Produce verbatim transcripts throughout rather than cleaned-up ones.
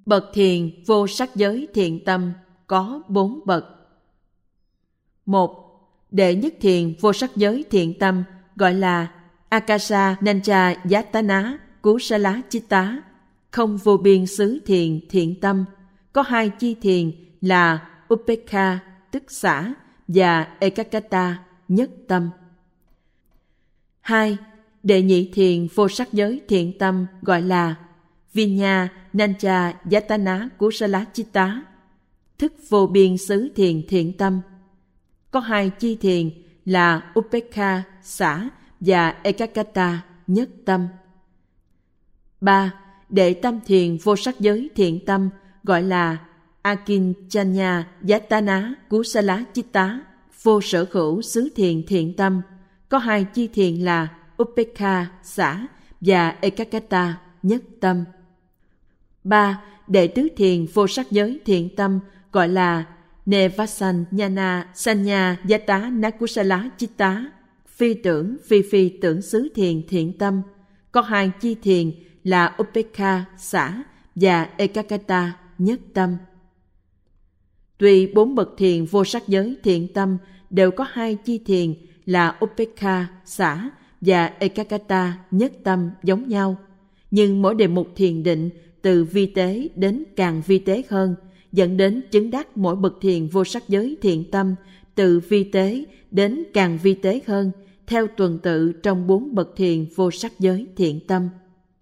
Bậc thiền vô sắc giới thiện tâm có bốn bậc. Một. Đệ nhất thiền vô sắc giới thiện tâm gọi là Akasa Nancha Yatana Kusala Chitta, không vô biên xứ thiền thiện tâm, có hai chi thiền là Upekha tức xả và Ekakata nhất tâm. Hai. Đệ nhị thiền vô sắc giới thiện tâm gọi là Vinya Nancha Yatana Kusala Chitta, thức vô biên xứ thiền thiện tâm, có hai chi thiền là Upekha xả và Ekakata nhất tâm. Ba. Đệ tam thiền vô sắc giới thiện tâm gọi là Akinchanya Yatana Kusala Chitta, vô sở hữu xứ thiền thiện tâm, có hai chi thiền là Upekha xả và Ekakata nhất tâm. Ba. Đệ tứ thiền vô sắc giới thiện tâm gọi là Nevasanyana Sanya Yatana Kusala Chitta, phi tưởng phi phi tưởng xứ thiền thiện tâm, có hai chi thiền là Upekha xả và Ekakata nhất tâm. Tuy bốn bậc thiền vô sắc giới thiện tâm đều có hai chi thiền là Upekha xả và Ekakata nhất tâm giống nhau, nhưng mỗi đề mục thiền định từ vi tế đến càng vi tế hơn, dẫn đến chứng đắc mỗi bậc thiền vô sắc giới thiện tâm từ vi tế đến càng vi tế hơn, theo tuần tự trong bốn bậc thiền vô sắc giới thiện tâm.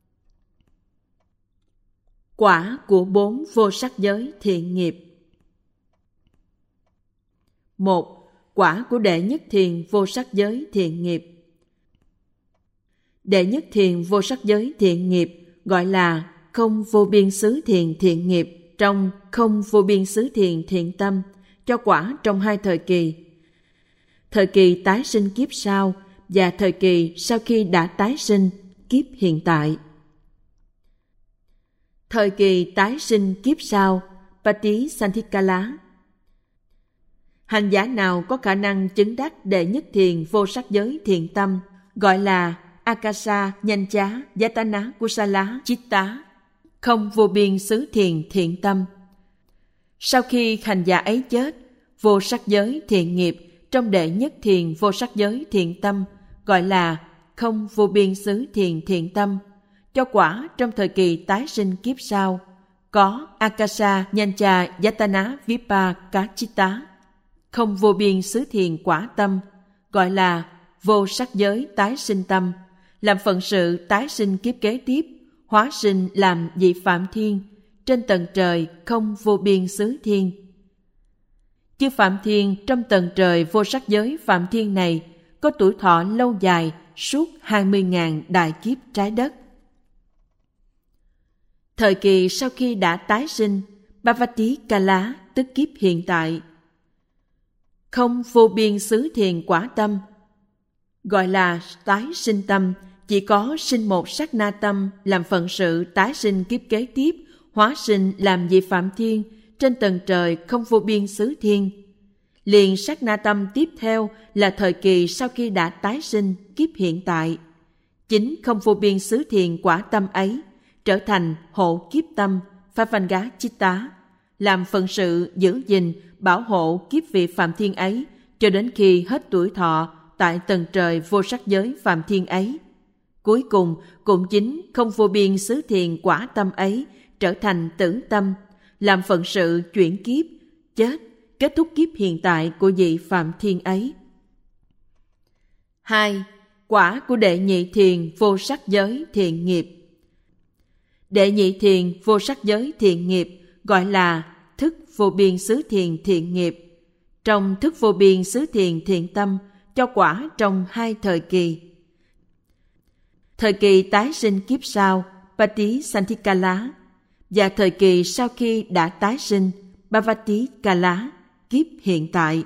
Quả của bốn vô sắc giới thiện nghiệp. Một. Quả của đệ nhất thiền vô sắc giới thiện nghiệp. Đệ nhất thiền vô sắc giới thiện nghiệp gọi là không vô biên xứ thiền thiện nghiệp trong không vô biên xứ thiền thiện tâm, cho quả trong hai thời kỳ. Thời kỳ tái sinh kiếp sau và thời kỳ sau khi đã tái sinh kiếp hiện tại. Thời kỳ tái sinh kiếp sau, Patisanthikkala. Hành giả nào có khả năng chứng đắc đệ nhất thiền vô sắc giới thiện tâm gọi là Akasa Nhanh-chá Yatana Kusala Chitta, không vô biên xứ thiền thiện tâm. Sau khi hành giả ấy chết, vô sắc giới thiện nghiệp trong đệ nhất thiền vô sắc giới thiện tâm gọi là không vô biên xứ thiền thiện tâm, cho quả trong thời kỳ tái sinh kiếp sau, có Akasa Nhanh-chá Yatana Vipakachitta, không vô biên xứ thiền quả tâm, gọi là vô sắc giới tái sinh tâm, làm phận sự tái sinh kiếp kế tiếp, hóa sinh làm vị Phạm Thiên, trên tầng trời không vô biên xứ thiên. Chư Phạm Thiên trong tầng trời vô sắc giới Phạm Thiên này có tuổi thọ lâu dài suốt hai mươi nghìn đại kiếp trái đất. Thời kỳ sau khi đã tái sinh, Bhavati Kala tức kiếp hiện tại, không vô biên xứ thiền quả tâm, gọi là tái sinh tâm, chỉ có sinh một sát na tâm làm phận sự tái sinh kiếp kế tiếp, hóa sinh làm vị Phạm Thiên trên tầng trời không vô biên xứ thiên. Liền sát na tâm tiếp theo là thời kỳ sau khi đã tái sinh kiếp hiện tại. Chính không vô biên xứ thiền quả tâm ấy trở thành hộ kiếp tâm Phapangá Chitta, làm phận sự giữ gìn bảo hộ kiếp vị Phạm Thiên ấy cho đến khi hết tuổi thọ tại tầng trời vô sắc giới Phạm Thiên ấy. Cuối cùng cũng chính không vô biên xứ thiền quả tâm ấy trở thành tử tâm, làm phận sự chuyển kiếp, chết, kết thúc kiếp hiện tại của vị Phạm Thiên ấy. Hai. Quả của đệ nhị thiền vô sắc giới thiện nghiệp. Đệ nhị thiền vô sắc giới thiện nghiệp gọi là thức vô biên xứ thiền thiện nghiệp. Trong thức vô biên xứ thiền thiện tâm cho quả trong hai thời kỳ. Thời kỳ tái sinh kiếp sau, Patisanthikkala, và thời kỳ sau khi đã tái sinh, Bhavati Kala, kiếp hiện tại.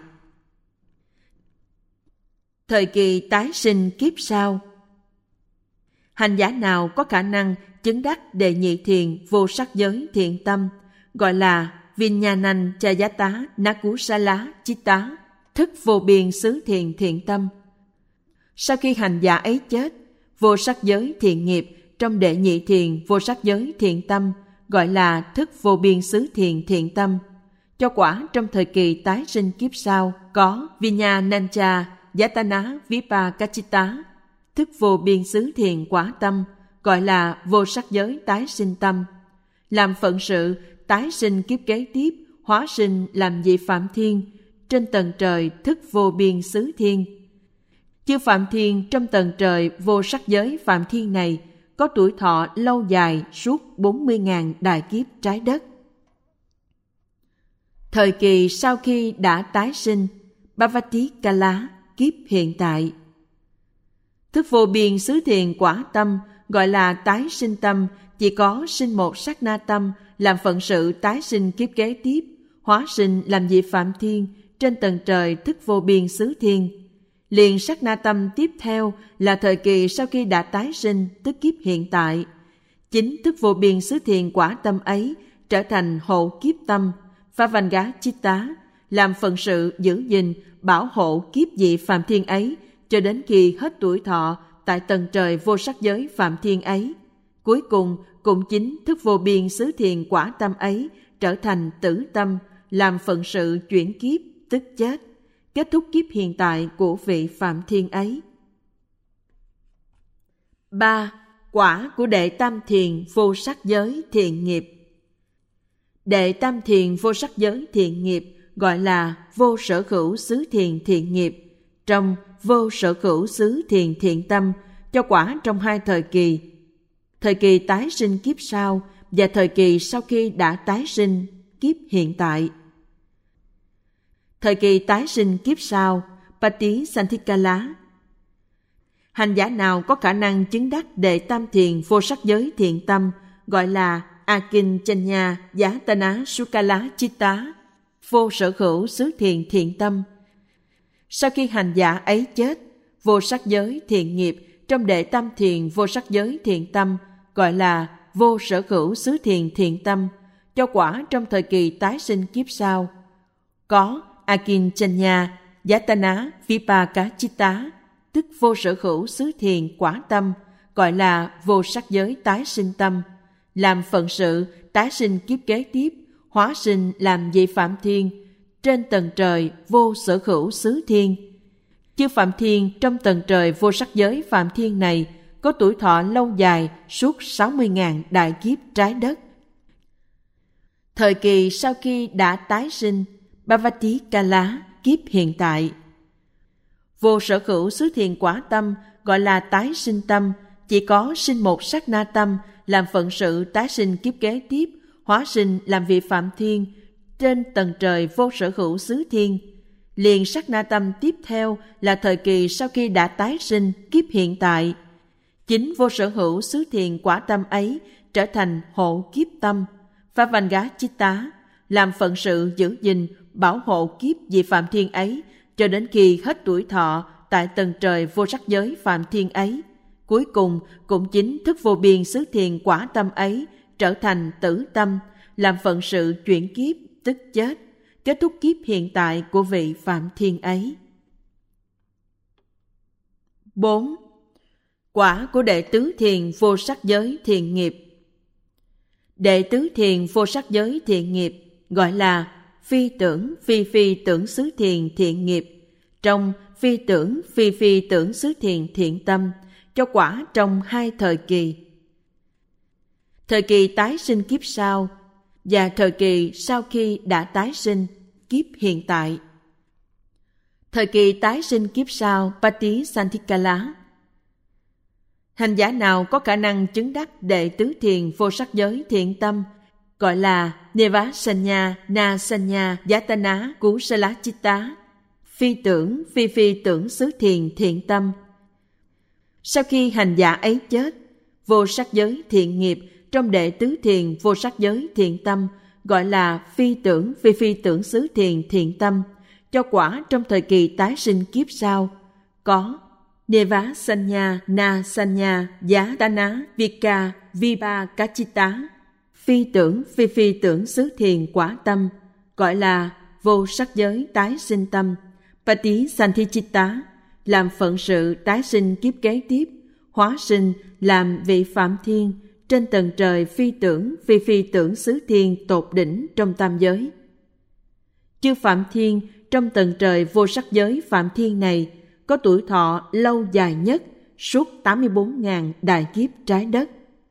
Thời kỳ tái sinh kiếp sau, hành giả nào có khả năng chứng đắc đệ nhị thiền vô sắc giới thiện tâm gọi là Vinyanan Chayata Nakusala Chitta, thức vô biên xứ thiền thiện tâm. Sau khi hành giả ấy chết, vô sắc giới thiện nghiệp trong đệ nhị thiền vô sắc giới thiện tâm gọi là thức vô biên xứ thiền thiện tâm. Cho quả trong thời kỳ tái sinh kiếp sau có Vinyanancha Yatana Vipakachita, thức vô biên xứ thiền quả tâm, gọi là vô sắc giới tái sinh tâm. Làm phận sự tái sinh kiếp kế tiếp, hóa sinh làm vị Phạm Thiên trên tầng trời thức vô biên xứ thiên. Chư Phạm Thiên trong tầng trời vô sắc giới Phạm Thiên này có tuổi thọ lâu dài suốt bốn mươi nghìn đại kiếp trái đất. Thời kỳ sau khi đã tái sinh, Bhavati Kala, kiếp hiện tại. Thức vô biên xứ thiền quả tâm gọi là tái sinh tâm, chỉ có sinh một sát na tâm, làm phận sự tái sinh kiếp kế tiếp, hóa sinh làm vị Phạm Thiên trên tầng trời thức vô biên xứ thiên. Liền sát na tâm tiếp theo là thời kỳ sau khi đã tái sinh, tức kiếp hiện tại. Chính thức vô biên xứ thiền quả tâm ấy trở thành hộ kiếp tâm, Phavaṅga Chitta, làm phận sự giữ gìn, bảo hộ kiếp vị Phạm Thiên ấy cho đến khi hết tuổi thọ tại tầng trời vô sắc giới Phạm Thiên ấy. Cuối cùng cũng chính thức vô biên xứ thiền quả tâm ấy trở thành tử tâm, làm phận sự chuyển kiếp, tức chết, kết thúc kiếp hiện tại của vị Phạm Thiên ấy. ba. Quả của đệ tam thiền vô sắc giới thiện nghiệp. Đệ tam thiền vô sắc giới thiện nghiệp gọi là vô sở hữu xứ thiền thiện nghiệp. Trong vô sở hữu xứ thiền thiện tâm cho quả trong hai thời kỳ, thời kỳ tái sinh kiếp sau và thời kỳ sau khi đã tái sinh kiếp hiện tại. Thời kỳ tái sinh kiếp sau, Patisanthikkala. Hành giả nào có khả năng chứng đắc đệ tam thiền vô sắc giới thiện tâm gọi là Akinchanya Yatana Sukala Chitta, vô sở hữu xứ thiền thiện tâm. Sau khi hành giả ấy chết, vô sắc giới thiện nghiệp trong đệ tam thiền vô sắc giới thiện tâm gọi là vô sở hữu xứ thiền thiện tâm, cho quả trong thời kỳ tái sinh kiếp sau. Có Akinchanya Yatana Vipakachitta, tức vô sở hữu xứ thiền quả tâm, gọi là vô sắc giới tái sinh tâm, làm phận sự tái sinh kiếp kế tiếp, hóa sinh làm vị Phạm Thiên trên tầng trời vô sở hữu xứ thiên. Chư Phạm Thiên trong tầng trời vô sắc giới Phạm Thiên này có tuổi thọ lâu dài suốt sáu mươi nghìn đại kiếp trái đất. Thời kỳ sau khi đã tái sinh, Bhavati Kala, kiếp hiện tại. Vô sở hữu xứ thiền quả tâm gọi là tái sinh tâm, chỉ có sinh một sát na tâm, làm phận sự tái sinh kiếp kế tiếp, hóa sinh làm vị Phạm Thiên trên tầng trời vô sở hữu xứ thiên. Liền sát na tâm tiếp theo là thời kỳ sau khi đã tái sinh kiếp hiện tại. Chính vô sở hữu xứ thiền quả tâm ấy trở thành hộ kiếp tâm, Phavaṅga Chitta, làm phận sự giữ gìn, bảo hộ kiếp vị Phạm Thiên ấy cho đến khi hết tuổi thọ tại tầng trời vô sắc giới Phạm Thiên ấy. Cuối cùng cũng chính thức vô biên xứ thiền quả tâm ấy trở thành tử tâm, làm phận sự chuyển kiếp, tức chết, kết thúc kiếp hiện tại của vị Phạm Thiên ấy. bốn. Quả của đệ tứ thiền vô sắc giới thiện nghiệp. Đệ tứ thiền vô sắc giới thiện nghiệp gọi là phi tưởng phi phi tưởng xứ thiền thiện nghiệp. Trong phi tưởng phi phi tưởng xứ thiền thiện tâm cho quả trong hai thời kỳ. Thời kỳ tái sinh kiếp sau và thời kỳ sau khi đã tái sinh kiếp hiện tại. Thời kỳ tái sinh kiếp sau Patisanthikkala. Hành giả nào có khả năng chứng đắc đệ tứ thiền vô sắc giới thiện tâm gọi là Nevasanya Nasanya Yatana Kusala Chitta, phi tưởng phi phi tưởng xứ thiền thiện tâm. Sau khi hành giả ấy chết, vô sắc giới thiện nghiệp trong đệ tứ thiền vô sắc giới thiện tâm gọi là phi tưởng phi phi tưởng xứ thiền thiện tâm, cho quả trong thời kỳ tái sinh kiếp sau. Có Nevasanya Nasanya Yatana Vika Vipakachita, phi tưởng phi phi tưởng xứ thiền quả tâm gọi là vô sắc giới tái sinh tâm, Patisanthichitta, làm phận sự tái sinh kiếp kế tiếp, hóa sinh làm vị Phạm Thiên trên tầng trời phi tưởng phi phi tưởng xứ thiên tột đỉnh trong tam giới. Chư Phạm Thiên trong tầng trời vô sắc giới Phạm Thiên này có tuổi thọ lâu dài nhất suốt tám mươi bốn nghìn đại kiếp trái đất.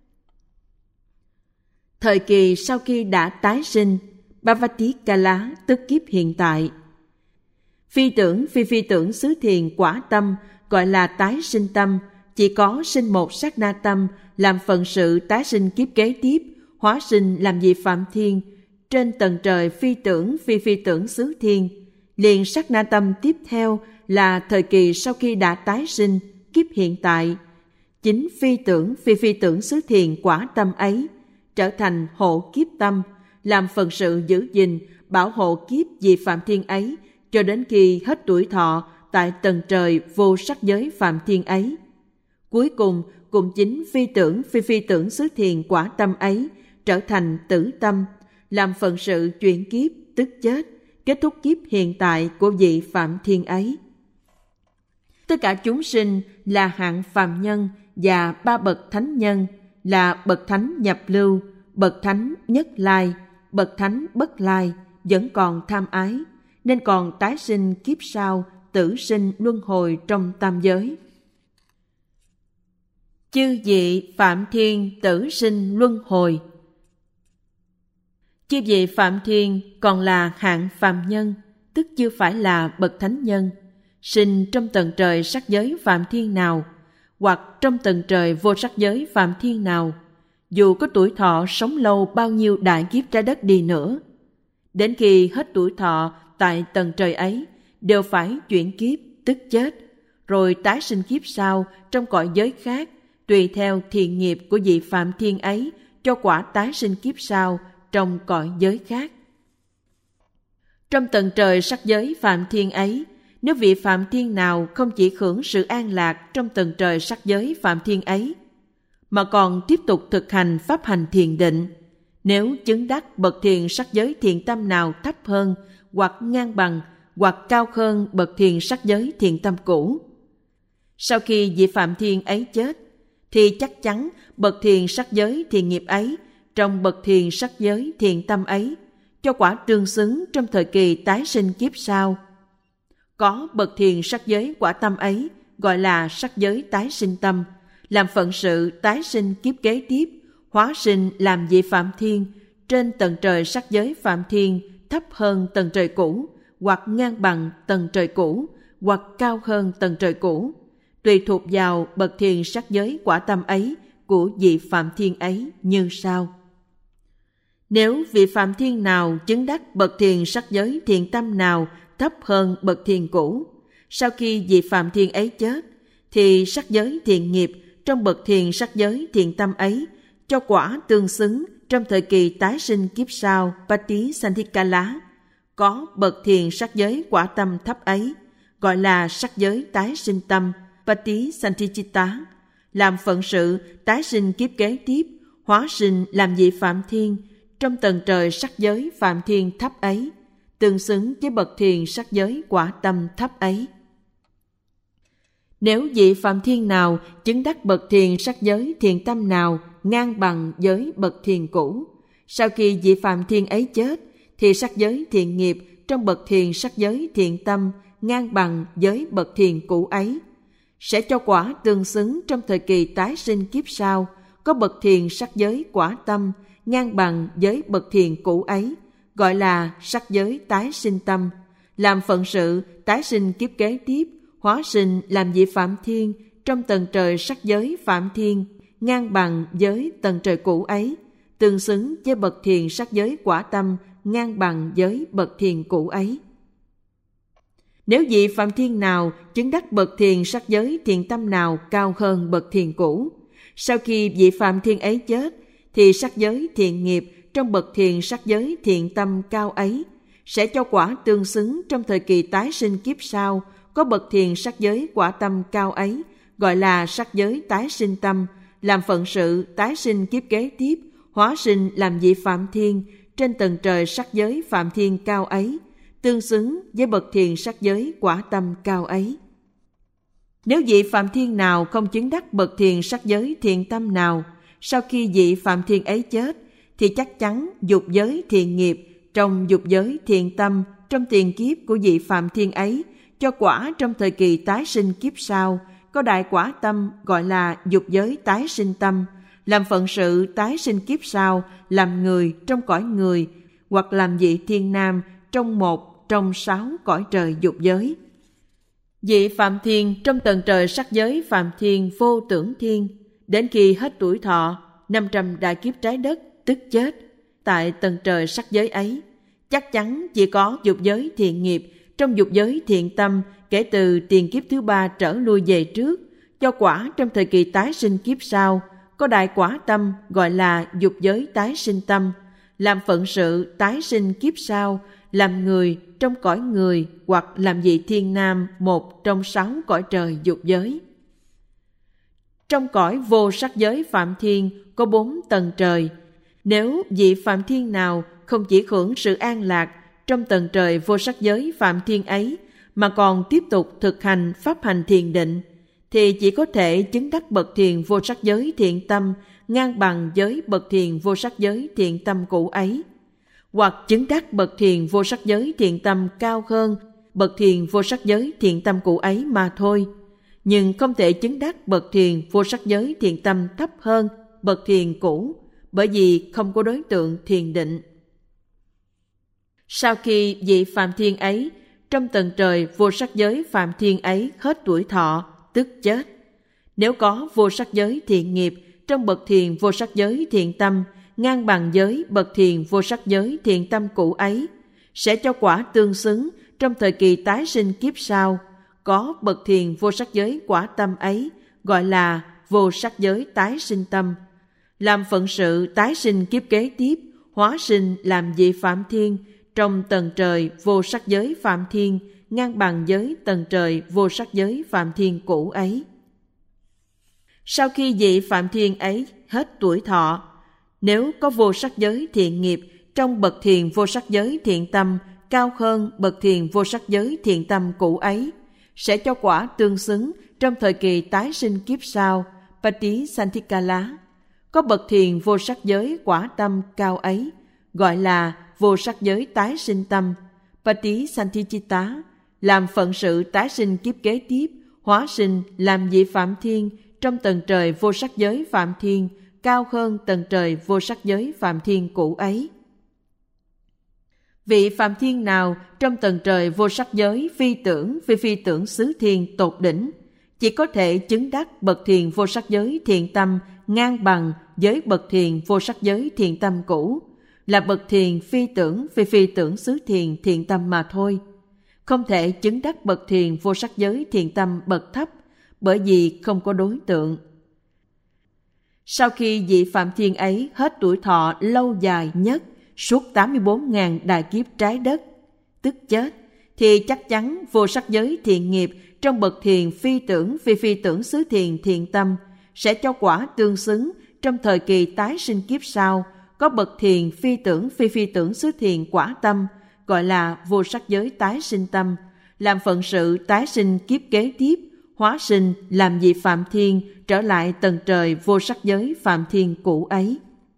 Thời kỳ sau khi đã tái sinh, Bhavati Kala tức kiếp hiện tại. Phi tưởng phi phi tưởng xứ thiền quả tâm gọi là tái sinh tâm, chỉ có sinh một sát na tâm làm phận sự tái sinh kiếp kế tiếp, hóa sinh làm vị Phạm Thiên trên tầng trời phi tưởng phi phi tưởng xứ thiên. Liền sát na tâm tiếp theo là thời kỳ sau khi đã tái sinh kiếp hiện tại. Chính phi tưởng phi phi tưởng xứ thiền quả tâm ấy trở thành hộ kiếp tâm, làm phận sự giữ gìn bảo hộ kiếp vị Phạm Thiên ấy cho đến khi hết tuổi thọ tại tầng trời vô sắc giới Phạm Thiên ấy. Cuối cùng cùng chính phi tưởng phi phi tưởng xứ thiền quả tâm ấy trở thành tử tâm, làm phận sự chuyển kiếp tức chết, kết thúc kiếp hiện tại của vị Phạm Thiên ấy. Tất cả chúng sinh là hạng phàm nhân và ba bậc thánh nhân là bậc thánh nhập lưu, bậc thánh nhất lai, bậc thánh bất lai vẫn còn tham ái, nên còn tái sinh kiếp sau, tử sinh luân hồi trong tam giới. Chư vị Phạm Thiên tử sinh luân hồi. Chư vị Phạm Thiên còn là hạng phàm nhân, tức chưa phải là bậc thánh nhân, sinh trong tầng trời sắc giới Phạm Thiên nào, hoặc trong tầng trời vô sắc giới Phạm Thiên nào, dù có tuổi thọ sống lâu bao nhiêu đại kiếp trái đất đi nữa, đến khi hết tuổi thọ tại tầng trời ấy đều phải chuyển kiếp tức chết, rồi tái sinh kiếp sau trong cõi giới khác, tùy theo thiện nghiệp của vị Phạm Thiên ấy cho quả tái sinh kiếp sau trong cõi giới khác. Trong tầng trời sắc giới Phạm Thiên ấy, nếu vị Phạm Thiên nào không chỉ hưởng sự an lạc trong tầng trời sắc giới Phạm Thiên ấy, mà còn tiếp tục thực hành pháp hành thiền định, nếu chứng đắc bậc thiền sắc giới thiện tâm nào thấp hơn, hoặc ngang bằng, hoặc cao hơn bậc thiền sắc giới thiện tâm cũ, sau khi vị Phạm Thiên ấy chết, thì chắc chắn bậc thiền sắc giới thiện nghiệp ấy trong bậc thiền sắc giới thiện tâm ấy cho quả tương xứng trong thời kỳ tái sinh kiếp sau. Có bậc thiền sắc giới quả tâm ấy gọi là sắc giới tái sinh tâm, làm phận sự tái sinh kiếp kế tiếp, hóa sinh làm vị Phạm Thiên trên tầng trời sắc giới Phạm Thiên thấp hơn tầng trời cũ, hoặc ngang bằng tầng trời cũ, hoặc cao hơn tầng trời cũ, tùy thuộc vào bậc thiền sắc giới quả tâm ấy của vị Phạm Thiên ấy như sau. Nếu vị Phạm Thiên nào chứng đắc bậc thiền sắc giới thiện tâm nào thấp hơn bậc thiền cũ, sau khi vị Phạm Thiên ấy chết, thì sắc giới thiện nghiệp trong bậc thiền sắc giới thiện tâm ấy cho quả tương xứng trong thời kỳ tái sinh kiếp sau Pati Santikala. Có bậc thiền sắc giới quả tâm thấp ấy gọi là sắc giới tái sinh tâm Pati Santichitta, làm phận sự tái sinh kiếp kế tiếp, hóa sinh làm vị Phạm Thiên trong tầng trời sắc giới Phạm Thiên thấp ấy, tương xứng với bậc thiền sắc giới quả tâm thấp ấy. Nếu vị Phạm Thiên nào chứng đắc bậc thiền sắc giới thiện tâm nào ngang bằng với bậc thiền cũ, sau khi vị Phạm Thiên ấy chết, thì sắc giới thiện nghiệp trong bậc thiền sắc giới thiện tâm ngang bằng với bậc thiền cũ ấy, sẽ cho quả tương xứng trong thời kỳ tái sinh kiếp sau, có bậc thiền sắc giới quả tâm ngang bằng với bậc thiền cũ ấy, gọi là sắc giới tái sinh tâm, làm phận sự tái sinh kiếp kế tiếp, hóa sinh làm vị Phạm Thiên trong tầng trời sắc giới Phạm Thiên ngang bằng với tầng trời cũ ấy, tương xứng với bậc thiền sắc giới quả tâm ngang bằng với bậc thiền cũ ấy. Nếu vị Phạm Thiên nào chứng đắc bậc thiền sắc giới thiện tâm nào cao hơn bậc thiền cũ, sau khi vị Phạm Thiên ấy chết, thì sắc giới thiện nghiệp trong bậc thiền sắc giới thiện tâm cao ấy sẽ cho quả tương xứng trong thời kỳ tái sinh kiếp sau, có bậc thiền sắc giới quả tâm cao ấy, gọi là sắc giới tái sinh tâm, làm phận sự tái sinh kiếp kế tiếp, hóa sinh làm vị Phạm Thiên trên tầng trời sắc giới Phạm Thiên cao ấy, tương xứng với bậc thiền sắc giới quả tâm cao ấy. Nếu vị Phạm Thiên nào không chứng đắc bậc thiền sắc giới thiện tâm nào, sau khi vị Phạm Thiên ấy chết, thì chắc chắn dục giới thiện nghiệp trong dục giới thiện tâm trong tiền kiếp của vị Phạm Thiên ấy cho quả trong thời kỳ tái sinh kiếp sau, có đại quả tâm gọi là dục giới tái sinh tâm, làm phận sự tái sinh kiếp sau, làm người trong cõi người, hoặc làm vị thiên nam trong một trong sáu cõi trời dục giới. Vị Phạm Thiên trong tầng trời sắc giới Phạm Thiên vô tưởng thiên, đến khi hết tuổi thọ, năm trăm đại kiếp trái đất, tức chết, tại tầng trời sắc giới ấy, chắc chắn chỉ có dục giới thiện nghiệp trong dục giới thiện tâm kể từ tiền kiếp thứ ba trở lui về trước, cho quả trong thời kỳ tái sinh kiếp sau, có đại quả tâm gọi là dục giới tái sinh tâm, làm phận sự tái sinh kiếp sau, làm người trong cõi người, hoặc làm vị thiên nam một trong sáu cõi trời dục giới. Trong cõi vô sắc giới Phạm Thiên có bốn tầng trời. Nếu vị Phạm Thiên nào không chỉ hưởng sự an lạc trong tầng trời vô sắc giới Phạm Thiên ấy, mà còn tiếp tục thực hành pháp hành thiền định, thì chỉ có thể chứng đắc bậc thiền vô sắc giới thiện tâm ngang bằng với bậc thiền vô sắc giới thiện tâm cũ ấy, hoặc chứng đắc bậc thiền vô sắc giới thiện tâm cao hơn bậc thiền vô sắc giới thiện tâm cũ ấy mà thôi, nhưng không thể chứng đắc bậc thiền vô sắc giới thiện tâm thấp hơn bậc thiền cũ, bởi vì không có đối tượng thiền định. Sau khi vị Phạm Thiên ấy trong tầng trời vô sắc giới Phạm Thiên ấy hết tuổi thọ, tức chết, nếu có vô sắc giới thiện nghiệp trong bậc thiền vô sắc giới thiện tâm ngang bằng với bậc thiền vô sắc giới thiện tâm cũ ấy, sẽ cho quả tương xứng trong thời kỳ tái sinh kiếp sau, có bậc thiền vô sắc giới quả tâm ấy gọi là vô sắc giới tái sinh tâm, làm phận sự tái sinh kiếp kế tiếp, hóa sinh làm vị Phạm Thiên trong tầng trời vô sắc giới Phạm Thiên ngang bằng với tầng trời vô sắc giới Phạm Thiên cũ ấy. Sau khi vị Phạm Thiên ấy hết tuổi thọ, nếu có vô sắc giới thiện nghiệp trong bậc thiền vô sắc giới thiện tâm cao hơn bậc thiền vô sắc giới thiện tâm cũ ấy, sẽ cho quả tương xứng trong thời kỳ tái sinh kiếp sau, Patisanthikkala. Có bậc thiền vô sắc giới quả tâm cao ấy, gọi là vô sắc giới tái sinh tâm, Patisanthichitta, làm phận sự tái sinh kiếp kế tiếp, hóa sinh làm vị Phạm Thiên trong tầng trời vô sắc giới Phạm Thiên cao hơn tầng trời vô sắc giới Phạm Thiên cũ ấy. Vị Phạm Thiên nào trong tầng trời vô sắc giới phi tưởng phi phi tưởng xứ thiên tột đỉnh, chỉ có thể chứng đắc bậc thiền vô sắc giới thiện tâm ngang bằng với bậc thiền vô sắc giới thiện tâm cũ, là bậc thiền phi tưởng phi phi tưởng xứ thiền thiện tâm mà thôi, không thể chứng đắc bậc thiền vô sắc giới thiện tâm bậc thấp, bởi vì không có đối tượng. Sau khi vị Phạm Thiên ấy hết tuổi thọ lâu dài nhất suốt tám mươi bốn nghìn đại kiếp trái đất, tức chết, thì chắc chắn vô sắc giới thiện nghiệp trong bậc thiền phi tưởng phi phi tưởng xứ thiền thiện tâm sẽ cho quả tương xứng trong thời kỳ tái sinh kiếp sau, có bậc thiền phi tưởng phi phi tưởng xứ thiền quả tâm gọi là vô sắc giới tái sinh tâm, làm phận sự tái sinh kiếp kế tiếp, hóa sinh làm vị Phạm Thiên trở lại tầng trời vô sắc giới Phạm Thiên cũ ấy.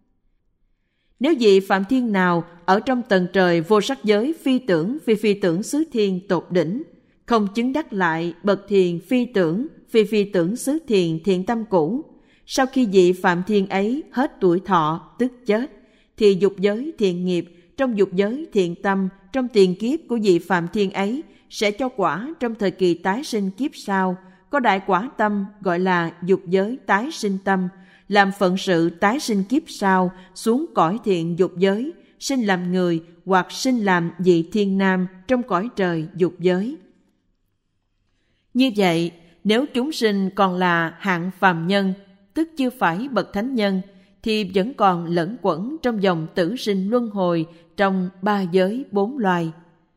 Nếu vị Phạm Thiên nào ở trong tầng trời vô sắc giới phi tưởng phi phi tưởng xứ thiên tột đỉnh, không chứng đắc lại bậc thiền phi tưởng phi phi tưởng xứ thiền thiện tâm cũ, sau khi vị Phạm Thiên ấy hết tuổi thọ, tức chết, thì dục giới thiện nghiệp trong dục giới thiện tâm trong tiền kiếp của vị Phạm Thiên ấy sẽ cho quả trong thời kỳ tái sinh kiếp sau, có đại quả tâm gọi là dục giới tái sinh tâm, làm phận sự tái sinh kiếp sau xuống cõi thiện dục giới, sinh làm người hoặc sinh làm vị thiên nam trong cõi trời dục giới. Như vậy, nếu chúng sinh còn là hạng phàm nhân, tức chưa phải bậc thánh nhân, thì vẫn còn lẫn quẩn trong dòng tử sinh luân hồi trong ba giới bốn loài.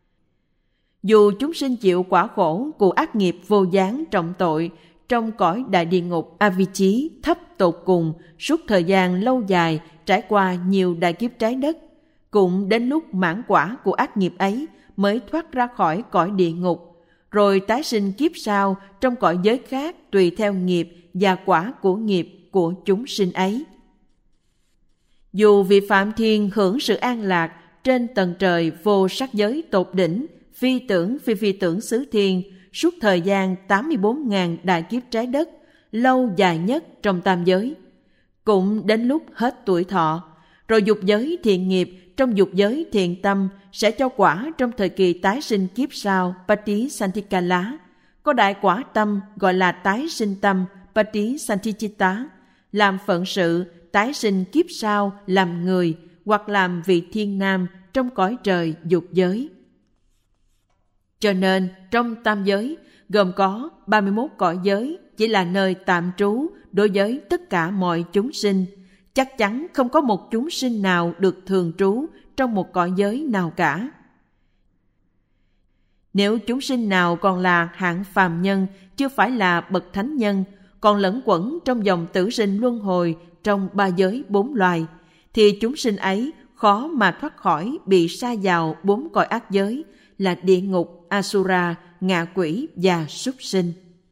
Dù chúng sinh chịu quả khổ của ác nghiệp vô gián trọng tội trong cõi đại địa ngục Avicii thấp tột cùng suốt thời gian lâu dài, trải qua nhiều đại kiếp trái đất, cũng đến lúc mãn quả của ác nghiệp ấy mới thoát ra khỏi cõi địa ngục, rồi tái sinh kiếp sau trong cõi giới khác tùy theo nghiệp và quả của nghiệp của chúng sinh ấy. Dù vị Phạm Thiên hưởng sự an lạc trên tầng trời vô sắc giới tột đỉnh, phi tưởng phi phi tưởng xứ thiên suốt thời gian tám mươi bốn nghìn đại kiếp trái đất, lâu dài nhất trong tam giới, cũng đến lúc hết tuổi thọ, rồi dục giới thiện nghiệp trong dục giới thiện tâm sẽ cho quả trong thời kỳ tái sinh kiếp sau Patisanthikála. Có đại quả tâm gọi là tái sinh tâm Patisantichitta, làm phận sự tái sinh kiếp sau làm người hoặc làm vị thiên nam trong cõi trời dục giới. Cho nên trong tam giới gồm có ba mươi mốt cõi giới chỉ là nơi tạm trú đối với tất cả mọi chúng sinh. Chắc chắn không có một chúng sinh nào được thường trú trong một cõi giới nào cả. Nếu chúng sinh nào còn là hạng phàm nhân, chưa phải là bậc thánh nhân, còn lẫn quẩn trong dòng tử sinh luân hồi trong ba giới bốn loài, thì chúng sinh ấy khó mà thoát khỏi bị sa vào bốn cõi ác giới là địa ngục, Asura, ngạ quỷ và súc sinh.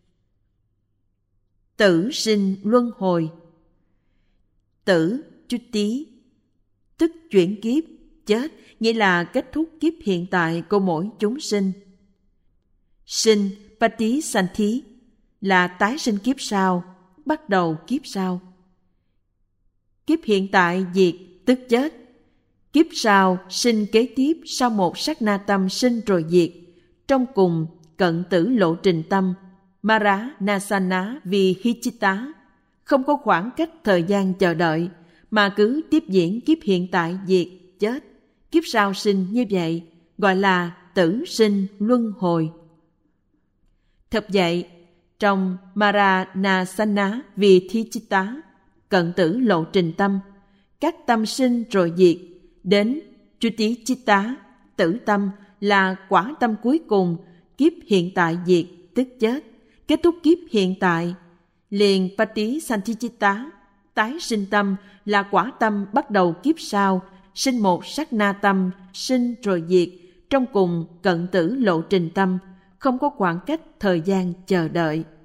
Tử sinh luân hồi. Tử, chú tí, tức chuyển kiếp, chết, nghĩa là kết thúc kiếp hiện tại của mỗi chúng sinh. Sinh, Patisanthi, là tái sinh kiếp sau, bắt đầu kiếp sau. Kiếp hiện tại diệt, tức chết. Kiếp sau sinh kế tiếp sau một sát na tâm sinh rồi diệt. Trong cùng cận tử lộ trình tâm, Mara Nasana Vihichitta, không có khoảng cách thời gian chờ đợi, mà cứ tiếp diễn kiếp hiện tại diệt, chết, kiếp sau sinh như vậy, gọi là tử sinh luân hồi. Thật vậy, trong Maranasana Vihichitta, cận tử lộ trình tâm, các tâm sinh rồi diệt, đến Chutichitta, tử tâm là quả tâm cuối cùng, kiếp hiện tại diệt, tức chết, kết thúc kiếp hiện tại. Liền Patisantichitta, tái sinh tâm là quả tâm bắt đầu kiếp sau, sinh một sát na tâm, sinh rồi diệt, trong cùng cận tử lộ trình tâm, không có khoảng cách thời gian chờ đợi.